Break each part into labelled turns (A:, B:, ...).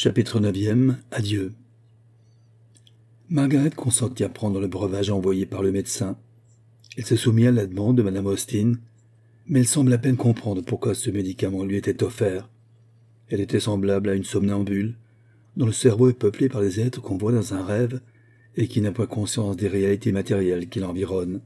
A: Chapitre 9. Adieu. Margaret consentit à prendre le breuvage envoyé par le médecin. Elle se soumit à la demande de Madame Austin, mais elle semble à peine comprendre pourquoi ce médicament lui était offert. Elle était semblable à une somnambule, dont le cerveau est peuplé par les êtres qu'on voit dans un rêve et qui n'a point conscience des réalités matérielles qui l'environnent.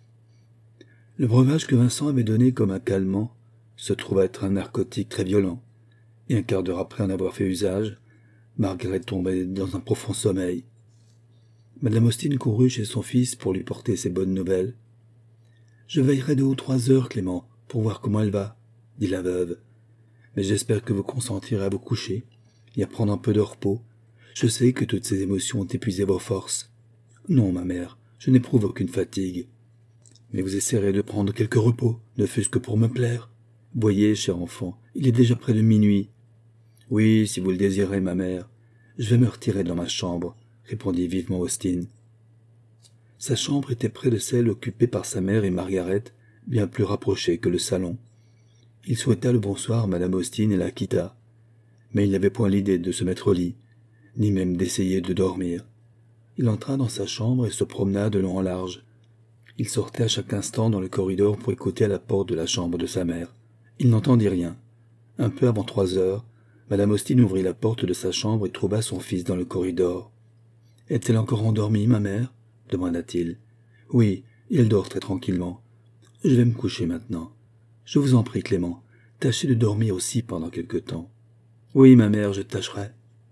A: Le breuvage que Vincent avait donné comme un calmant se trouva être un narcotique très violent, et un quart d'heure après en avoir fait usage, Margaret tombait dans un profond sommeil. Madame Austin courut chez son fils pour lui porter ses bonnes nouvelles. « Je veillerai 2 ou 3 heures, Clément, pour voir comment elle va, » dit la veuve. « Mais j'espère que vous consentirez à vous coucher et à prendre un peu de repos. Je sais que toutes ces émotions ont épuisé vos forces. »« Non, ma mère, je n'éprouve aucune fatigue. »« Mais vous essaierez de prendre quelque repos, ne fût-ce que pour me plaire. Voyez, cher enfant, il est déjà près de minuit. »« Oui, si vous le désirez, ma mère. Je vais me retirer dans ma chambre, » répondit vivement Austin. Sa chambre était près de celle occupée par sa mère et Margaret, bien plus rapprochée que le salon. Il souhaita le bonsoir à Madame Austin et la quitta. Mais il n'avait point l'idée de se mettre au lit, ni même d'essayer de dormir. Il entra dans sa chambre et se promena de long en large. Il sortait à chaque instant dans le corridor pour écouter à la porte de la chambre de sa mère. Il n'entendit rien. Un peu avant 3 heures, Madame Austin ouvrit la porte de sa chambre et trouva son fils dans le corridor. « Est-elle encore endormie, ma mère ?» demanda-t-il. « Oui, elle dort très tranquillement. Je vais me coucher maintenant. Je vous en prie, Clément, tâchez de dormir aussi pendant quelque temps. »« Oui, ma mère, je tâcherai. »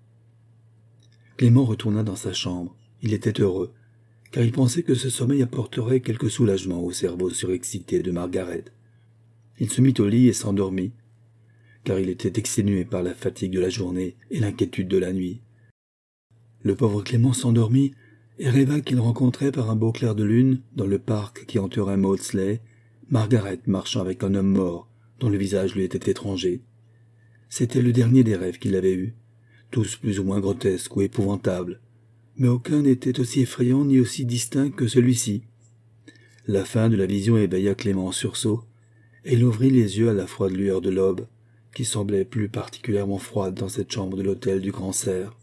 A: Clément retourna dans sa chambre. Il était heureux, car il pensait que ce sommeil apporterait quelque soulagement au cerveau surexcité de Margaret. Il se mit au lit et s'endormit, car il était exténué par la fatigue de la journée et l'inquiétude de la nuit. Le pauvre Clément s'endormit et rêva qu'il rencontrait par un beau clair de lune, dans le parc qui entourait Maudsley, Margaret marchant avec un homme mort, dont le visage lui était étranger. C'était le dernier des rêves qu'il avait eus, tous plus ou moins grotesques ou épouvantables, mais aucun n'était aussi effrayant ni aussi distinct que celui-ci. La fin de la vision éveilla Clément en sursaut, et il ouvrit les yeux à la froide lueur de l'aube, qui semblait plus particulièrement froide dans cette chambre de l'hôtel du Grand Cerf.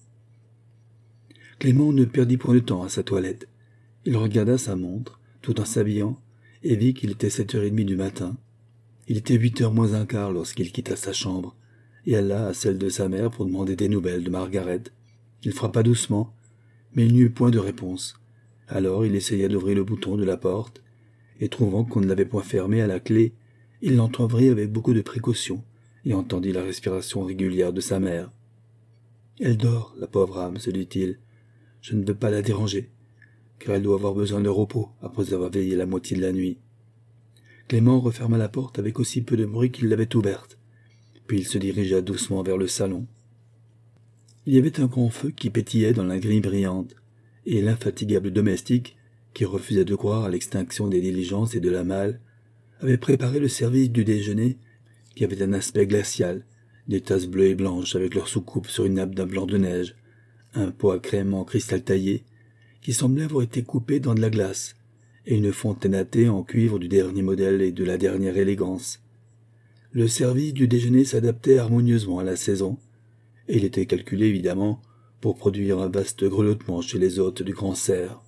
A: Clément ne perdit point de temps à sa toilette. Il regarda sa montre, tout en s'habillant, et vit qu'il était 7h30 du matin. Il était 8h moins un quart lorsqu'il quitta sa chambre, et alla à celle de sa mère pour demander des nouvelles de Margaret. Il frappa doucement, mais il n'y eut point de réponse. Alors il essaya d'ouvrir le bouton de la porte, et trouvant qu'on ne l'avait point fermée à la clé, il l'entr'ouvrit avec beaucoup de précaution, et entendit la respiration régulière de sa mère. « Elle dort, la pauvre âme, se dit-il. Je ne veux pas la déranger, car elle doit avoir besoin de repos après avoir veillé la moitié de la nuit. » Clément referma la porte avec aussi peu de bruit qu'il l'avait ouverte, puis il se dirigea doucement vers le salon. Il y avait un grand feu qui pétillait dans la grille brillante, et l'infatigable domestique, qui refusait de croire à l'extinction des diligences et de la malle, avait préparé le service du déjeuner, qui avait un aspect glacial, des tasses bleues et blanches avec leurs soucoupes sur une nappe d'un blanc de neige, un pot à crème en cristal taillé, qui semblait avoir été coupé dans de la glace, et une fontaine à thé en cuivre du dernier modèle et de la dernière élégance. Le service du déjeuner s'adaptait harmonieusement à la saison, et il était calculé évidemment pour produire un vaste grelottement chez les hôtes du Grand Cerf.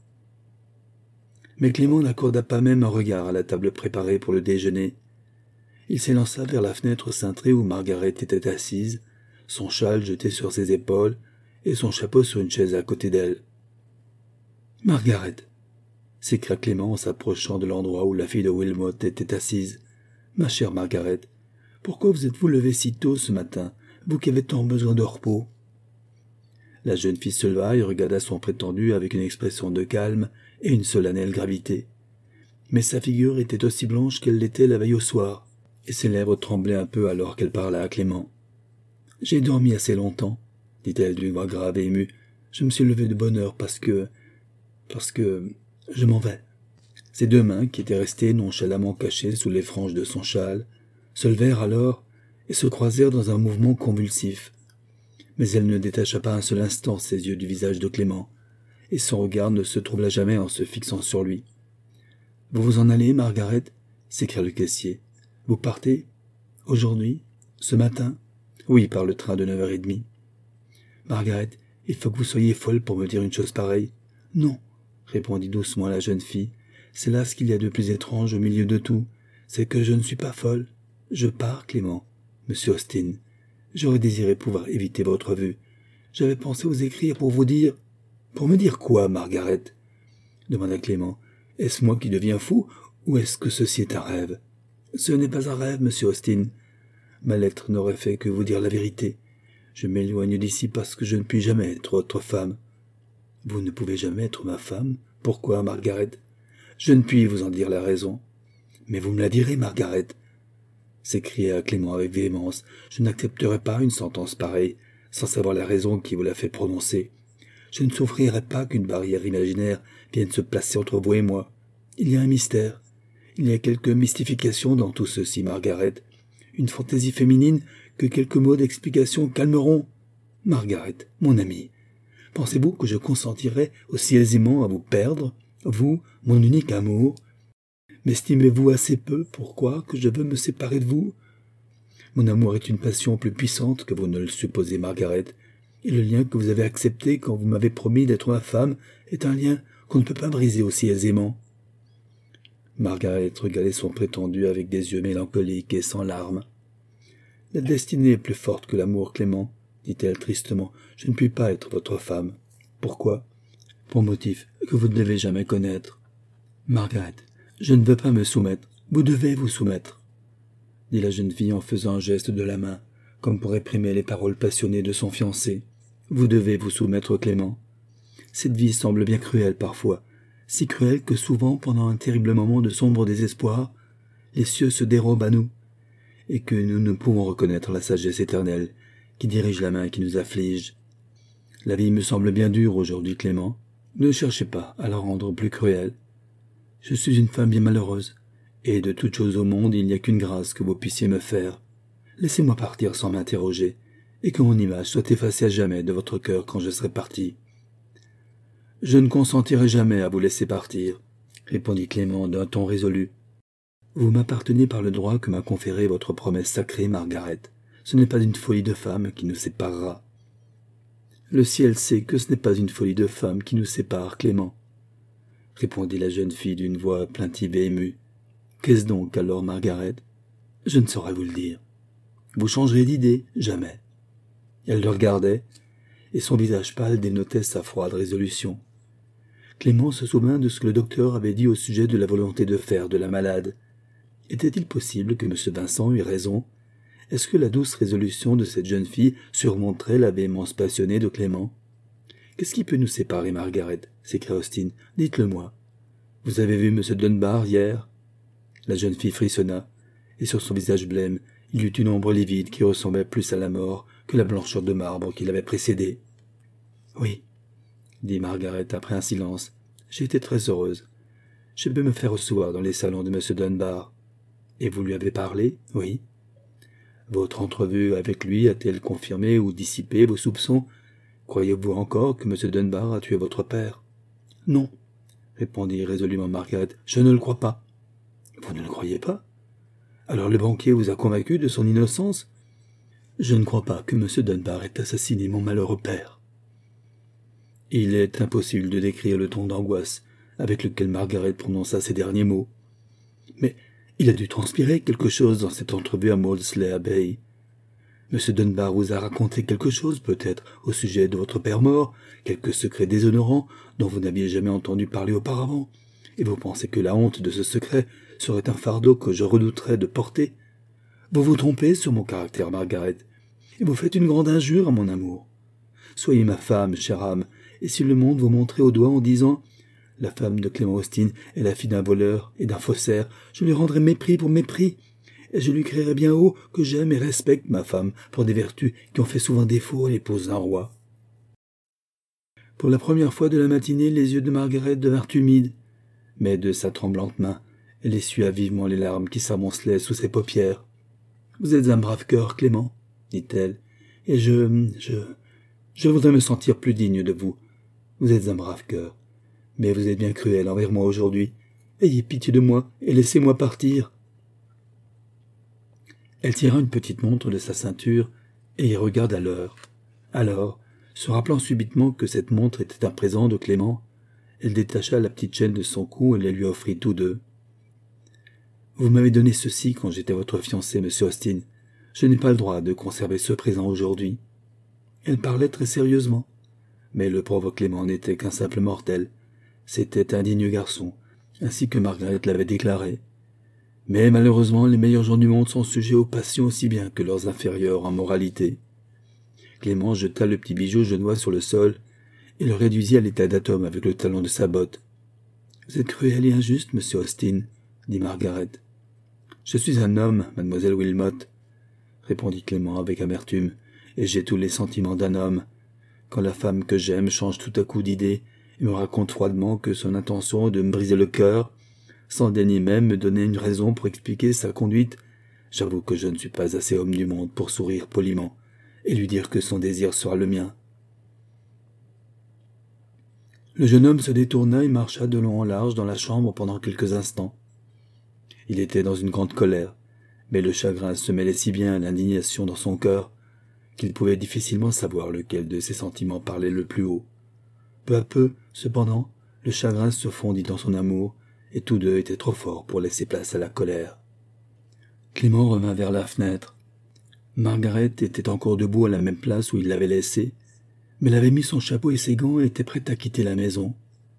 A: Mais Clément n'accorda pas même un regard à la table préparée pour le déjeuner. Il s'élança vers la fenêtre cintrée où Margaret était assise, son châle jeté sur ses épaules et son chapeau sur une chaise à côté d'elle. « Margaret !» s'écria Clément en s'approchant de l'endroit où la fille de Wilmot était assise. « Ma chère Margaret, pourquoi vous êtes-vous levée si tôt ce matin, vous qui avez tant besoin de repos ?» La jeune fille se leva et regarda son prétendu avec une expression de calme et une solennelle gravité. Mais sa figure était aussi blanche qu'elle l'était la veille au soir, et ses lèvres tremblaient un peu alors qu'elle parla à Clément. « J'ai dormi assez longtemps, » dit-elle d'une voix grave et émue. « Je me suis levée de bonne heure parce que je m'en vais. » Ses 2 mains, qui étaient restées nonchalamment cachées sous les franges de son châle, se levèrent alors et se croisèrent dans un mouvement convulsif. Mais elle ne détacha pas un seul instant ses yeux du visage de Clément, et son regard ne se troubla jamais en se fixant sur lui. « Vous vous en allez, Margaret ?» s'écria le caissier. « Vous partez ? Aujourd'hui ? Ce matin ? » « Oui, par le train de 9h30. » Margaret, il faut que vous soyez folle pour me dire une chose pareille. Non, répondit doucement la jeune fille. C'est là ce qu'il y a de plus étrange au milieu de tout. C'est que je ne suis pas folle. Je pars, Clément. Monsieur Austin, j'aurais désiré pouvoir éviter votre vue. J'avais pensé vous écrire pour vous dire... Pour me dire quoi, Margaret? Demanda Clément. Est-ce moi qui deviens fou, ou est-ce que ceci est un rêve? Ce n'est pas un rêve, monsieur Austin. Ma lettre n'aurait fait que vous dire la vérité. Je m'éloigne d'ici parce que je ne puis jamais être votre femme. Vous ne pouvez jamais être ma femme? Pourquoi, Margaret? Je ne puis vous en dire la raison. Mais vous me la direz, Margaret, s'écria Clément avec véhémence. Je n'accepterai pas une sentence pareille, sans savoir la raison qui vous l'a fait prononcer. Je ne souffrirai pas qu'une barrière imaginaire vienne se placer entre vous et moi. Il y a un mystère. Il y a quelque mystification dans tout ceci, Margaret. Une fantaisie féminine que quelques mots d'explication calmeront. Margaret, mon amie, pensez-vous que je consentirais aussi aisément à vous perdre, vous, mon unique amour? M'estimez-vous assez peu pour croire que je veux me séparer de vous? Mon amour est une passion plus puissante que vous ne le supposez, Margaret, et le lien que vous avez accepté quand vous m'avez promis d'être ma femme est un lien qu'on ne peut pas briser aussi aisément. Margaret regardait son prétendu avec des yeux mélancoliques et sans larmes. « La destinée est plus forte que l'amour, Clément, dit-elle tristement. Je ne puis pas être votre femme. Pourquoi? Pour motif que vous ne devez jamais connaître. Margaret, je ne veux pas me soumettre. Vous devez vous soumettre, dit la jeune fille en faisant un geste de la main, comme pour réprimer les paroles passionnées de son fiancé. Vous devez vous soumettre, Clément. Cette vie semble bien cruelle parfois, si cruelle que souvent, pendant un terrible moment de sombre désespoir, les cieux se dérobent à nous, et que nous ne pouvons reconnaître la sagesse éternelle qui dirige la main qui nous afflige. La vie me semble bien dure aujourd'hui, Clément. Ne cherchez pas à la rendre plus cruelle. Je suis une femme bien malheureuse, et de toute chose au monde il n'y a qu'une grâce que vous puissiez me faire. Laissez-moi partir sans m'interroger, et que mon image soit effacée à jamais de votre cœur quand je serai parti. Je ne consentirai jamais à vous laisser partir, répondit Clément d'un ton résolu. Vous m'appartenez par le droit que m'a conféré votre promesse sacrée, Margaret. Ce n'est pas une folie de femme qui nous séparera. Le ciel sait que ce n'est pas une folie de femme qui nous sépare, Clément, répondit la jeune fille d'une voix plaintive et émue. Qu'est-ce donc alors, Margaret? Je ne saurais vous le dire. Vous changerez d'idée, jamais. Elle le regardait, et son visage pâle dénotait sa froide résolution. Clément se souvint de ce que le docteur avait dit au sujet de la volonté de faire de la malade. Était-il possible que M. Vincent eût raison? Est-ce que la douce résolution de cette jeune fille surmonterait la véhémence passionnée de Clément? Qu'est-ce qui peut nous séparer, Margaret? S'écria Austin. Dites-le-moi. Vous avez vu M. Dunbar hier? La jeune fille frissonna, et sur son visage blême, il y eut une ombre livide qui ressemblait plus à la mort que la blancheur de marbre qui l'avait précédée. Oui, dit Margaret après un silence. J'ai été très heureuse. Je peux me faire recevoir dans les salons de M. Dunbar. Et vous lui avez parlé? Oui. Votre entrevue avec lui a-t-elle confirmé ou dissipé vos soupçons? Croyez-vous encore que M. Dunbar a tué votre père? Non, répondit résolument Margaret. Je ne le crois pas. Vous ne le croyez pas? Alors le banquier vous a convaincu de son innocence? Je ne crois pas que M. Dunbar ait assassiné mon malheureux père. Il est impossible de décrire le ton d'angoisse avec lequel Margaret prononça ces derniers mots. Mais il a dû transpirer quelque chose dans cette entrevue à Maudsley Abbey. M. Dunbar vous a raconté quelque chose, peut-être, au sujet de votre père mort, quelque secret déshonorant dont vous n'aviez jamais entendu parler auparavant, et vous pensez que la honte de ce secret serait un fardeau que je redouterais de porter. Vous vous trompez sur mon caractère, Margaret, et vous faites une grande injure à mon amour. Soyez ma femme, chère âme, et si le monde vous montrait au doigt en disant « La femme de Clément Austin est la fille d'un voleur et d'un faussaire », je lui rendrais mépris pour mépris, et je lui crierais bien haut que j'aime et respecte ma femme pour des vertus qui ont fait souvent défaut à l'épouse d'un roi. Pour la première fois de la matinée, les yeux de Margaret devinrent humides, mais de sa tremblante main, elle essuya vivement les larmes qui s'amoncelaient sous ses paupières. « Vous êtes un brave cœur, Clément, dit-elle, et je voudrais me sentir plus digne de vous. Vous êtes un brave cœur, mais vous êtes bien cruel envers moi aujourd'hui. Ayez pitié de moi et laissez-moi partir. » Elle tira une petite montre de sa ceinture et y regarda l'heure. Alors, Se rappelant subitement que cette montre était un présent de Clément, elle détacha la petite chaîne de son cou et les lui offrit tous deux. « Vous m'avez donné ceci quand j'étais votre fiancé, monsieur Austin. Je n'ai pas le droit de conserver ce présent aujourd'hui. » Elle parlait très sérieusement. Mais le pauvre Clément n'était qu'un simple mortel. C'était un digne garçon, ainsi que Margaret l'avait déclaré. Mais malheureusement, les meilleurs gens du monde sont sujets aux passions aussi bien que leurs inférieurs en moralité. Clément jeta le petit bijou genois sur le sol et le réduisit à l'état d'atome avec le talon de sa botte. « Vous êtes cruel et injuste, monsieur Austin, » dit Margaret. « Je suis un homme, mademoiselle Wilmot, » répondit Clément avec amertume, « et j'ai tous les sentiments d'un homme. Quand la femme que j'aime change tout à coup d'idée et me raconte froidement que son intention est de me briser le cœur, sans daigner même me donner une raison pour expliquer sa conduite, j'avoue que je ne suis pas assez homme du monde pour sourire poliment et lui dire que son désir sera le mien. » Le jeune homme se détourna et marcha de long en large dans la chambre pendant quelques instants. Il était dans une grande colère, mais le chagrin se mêlait si bien à l'indignation dans son cœur qu'il pouvait difficilement savoir lequel de ses sentiments parlait le plus haut. Peu à peu, cependant, le chagrin se fondit dans son amour, et tous deux étaient trop forts pour laisser place à la colère. Clément revint vers la fenêtre. Margaret était encore debout à la même place où il l'avait laissée, mais elle avait mis son chapeau et ses gants et était prête à quitter la maison.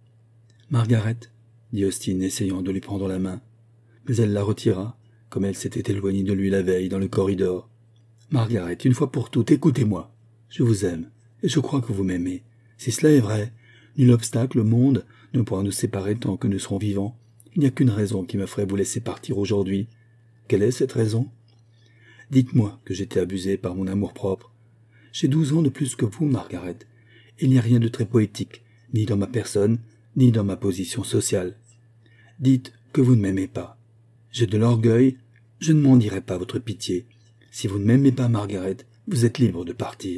A: « Margaret, » dit Austin, essayant de lui prendre la main, mais elle la retira, comme elle s'était éloignée de lui la veille dans le corridor. « Margaret, une fois pour toutes, écoutez-moi. Je vous aime, et je crois que vous m'aimez. Si cela est vrai, nul obstacle au monde ne pourra nous séparer tant que nous serons vivants. Il n'y a qu'une raison qui me ferait vous laisser partir aujourd'hui. Quelle est cette raison ? Dites-moi que j'étais abusé par mon amour-propre. J'ai 12 ans de plus que vous, Margaret. Il n'y a rien de très poétique, ni dans ma personne, ni dans ma position sociale. Dites que vous ne m'aimez pas. J'ai de l'orgueil, je ne m'en dirai pas votre pitié. Si vous ne m'aimez pas, Margaret, vous êtes libre de partir. »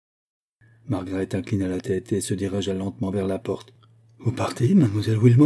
A: Margaret inclina la tête et se dirigea lentement vers la porte. « Vous partez, mademoiselle Wilmot ?»«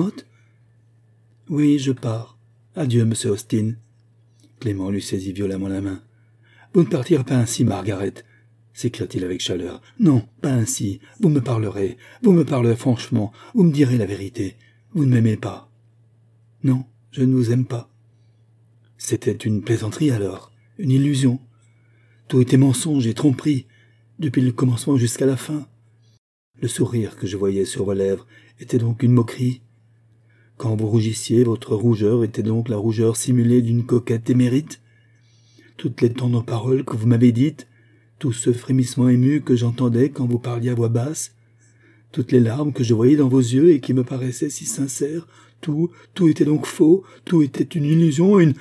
A: Oui, je pars. Adieu, monsieur Austin. » Clément lui saisit violemment la main. « Vous ne partirez pas ainsi, Margaret, » s'écria-t-il avec chaleur. « Non, pas ainsi. Vous me parlerez franchement, vous me direz la vérité. Vous ne m'aimez pas. »« Non, je ne vous aime pas. » C'était une plaisanterie alors, une illusion. Tout était mensonge et tromperie, depuis le commencement jusqu'à la fin. Le sourire que je voyais sur vos lèvres était donc une moquerie. Quand vous rougissiez, votre rougeur était donc la rougeur simulée d'une coquette émérite. Toutes les tendres paroles que vous m'avez dites, tout ce frémissement ému que j'entendais quand vous parliez à voix basse, toutes les larmes que je voyais dans vos yeux et qui me paraissaient si sincères, tout était donc faux, tout était une illusion, une...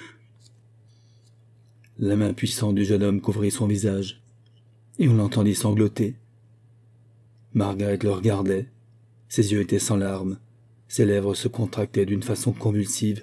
A: La main puissante du jeune homme couvrit son visage, et on l'entendit sangloter. Margaret le regardait, ses yeux étaient sans larmes, ses lèvres se contractaient d'une façon convulsive,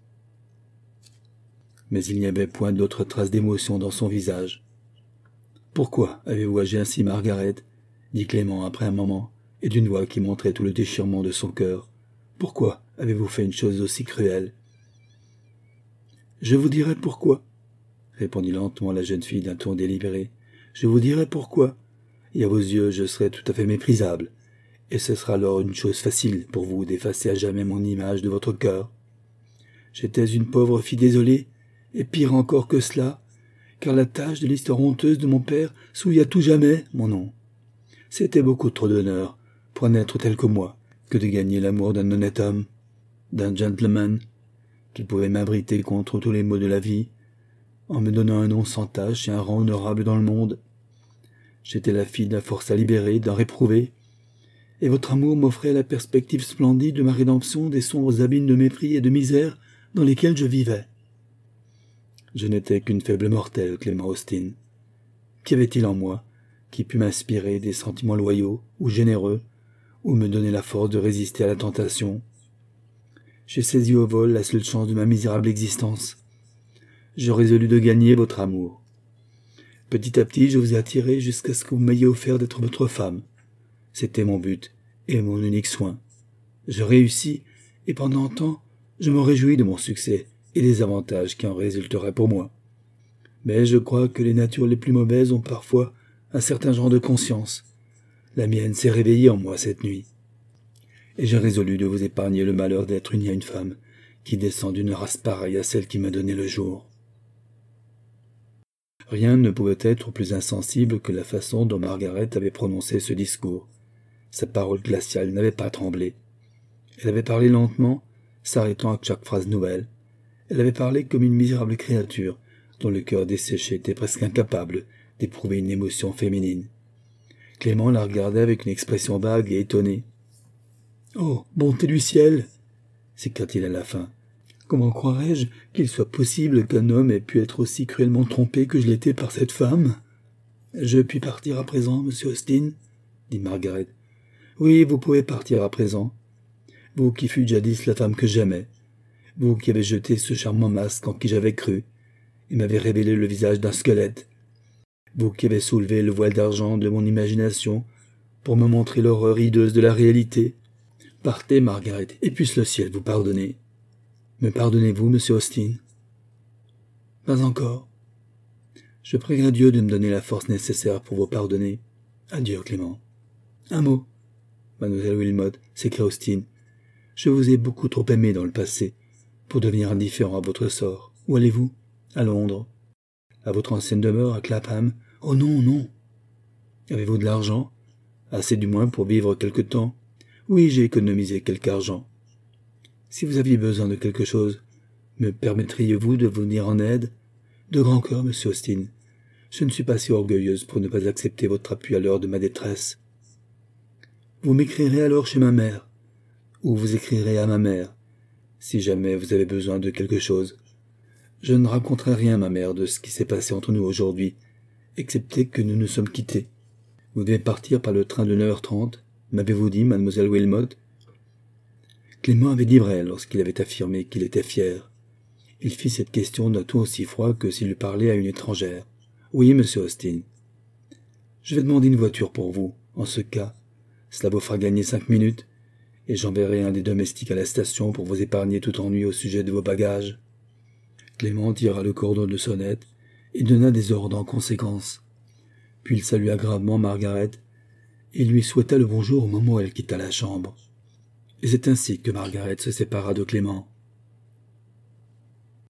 A: mais il n'y avait point d'autre trace d'émotion dans son visage. « Pourquoi avez-vous agi ainsi, Margaret ?» dit Clément après un moment, et d'une voix qui montrait tout le déchirement de son cœur. « Pourquoi avez-vous fait une chose aussi cruelle ?»« Je vous dirai pourquoi, » répondit lentement la jeune fille d'un ton délibéré. « Je vous dirai pourquoi, et à vos yeux je serai tout à fait méprisable, et ce sera alors une chose facile pour vous d'effacer à jamais mon image de votre cœur. J'étais une pauvre fille désolée, et pire encore que cela, car la tache de l'histoire honteuse de mon père souille à tout jamais mon nom. C'était beaucoup trop d'honneur pour un être tel que moi que de gagner l'amour d'un honnête homme, d'un gentleman, qui pouvait m'abriter contre tous les maux de la vie, en me donnant un nom sans tache et un rang honorable dans le monde. J'étais la fille d'un forçat libéré, d'un réprouvé, et votre amour m'offrait la perspective splendide de ma rédemption des sombres abîmes de mépris et de misère dans lesquels je vivais. Je n'étais qu'une faible mortelle, Clément Austin. Qu'y avait-il en moi qui pût m'inspirer des sentiments loyaux ou généreux, ou me donner la force de résister à la tentation? J'ai saisi au vol la seule chance de ma misérable existence. Je résolus de gagner votre amour. Petit à petit, je vous ai attiré jusqu'à ce que vous m'ayez offert d'être votre femme. C'était mon but et mon unique soin. Je réussis, et pendant un temps, je me réjouis de mon succès et des avantages qui en résulteraient pour moi. Mais je crois que les natures les plus mauvaises ont parfois un certain genre de conscience. La mienne s'est réveillée en moi cette nuit. Et j'ai résolu de vous épargner le malheur d'être uni à une femme qui descend d'une race pareille à celle qui m'a donné le jour. » Rien ne pouvait être plus insensible que la façon dont Margaret avait prononcé ce discours. Sa parole glaciale n'avait pas tremblé. Elle avait parlé lentement, s'arrêtant à chaque phrase nouvelle. Elle avait parlé comme une misérable créature dont le cœur desséché était presque incapable d'éprouver une émotion féminine. Clément la regardait avec une expression vague et étonnée. « Oh, bonté du ciel !» s'écria-t-il à la fin. « Comment croirais-je qu'il soit possible qu'un homme ait pu être aussi cruellement trompé que je l'étais par cette femme ?»« Je puis partir à présent, monsieur Austin ?» dit Margaret. « Oui, vous pouvez partir à présent. Vous qui fûtes jadis la femme que j'aimais. Vous qui avez jeté ce charmant masque en qui j'avais cru, et m'avez révélé le visage d'un squelette. Vous qui avez soulevé le voile d'argent de mon imagination pour me montrer l'horreur hideuse de la réalité. Partez, Margaret, et puisse le ciel vous pardonner. Me pardonnez-vous, monsieur Austin ? » ?»« Pas encore. Je prierai Dieu de me donner la force nécessaire pour vous pardonner. Adieu, Clément. »« Un mot, mademoiselle Wilmot, » s'écria Austin. « Je vous ai beaucoup trop aimé dans le passé pour devenir indifférent à votre sort. Où allez-vous ? À Londres. À votre ancienne demeure, à Clapham. Oh non, non. Avez-vous de l'argent ? Assez du moins pour vivre quelque temps. Oui, j'ai économisé quelque argent. Si vous aviez besoin de quelque chose, me permettriez-vous de vous venir en aide ? De grand cœur, monsieur Austin. Je ne suis pas si orgueilleuse pour ne pas accepter votre appui à l'heure de ma détresse. Vous m'écrirez alors chez ma mère, ou vous écrirez à ma mère, si jamais vous avez besoin de quelque chose. Je ne raconterai rien à ma mère de ce qui s'est passé entre nous aujourd'hui, excepté que nous nous sommes quittés. Vous devez partir par le train de 9h30, m'avez-vous dit, mademoiselle Wilmot ? Clément avait dit vrai lorsqu'il avait affirmé qu'il était fier. Il fit cette question d'un ton aussi froid que s'il eût parlé à une étrangère. « Oui, monsieur Austin. Je vais demander une voiture pour vous. En ce cas, cela vous fera gagner 5 minutes, et j'enverrai un des domestiques à la station pour vous épargner tout ennui au sujet de vos bagages. » Clément tira le cordon de sonnette et donna des ordres en conséquence. Puis il salua gravement Margaret et lui souhaita le bonjour au moment où elle quitta la chambre. Et c'est ainsi que Margaret se sépara de Clément.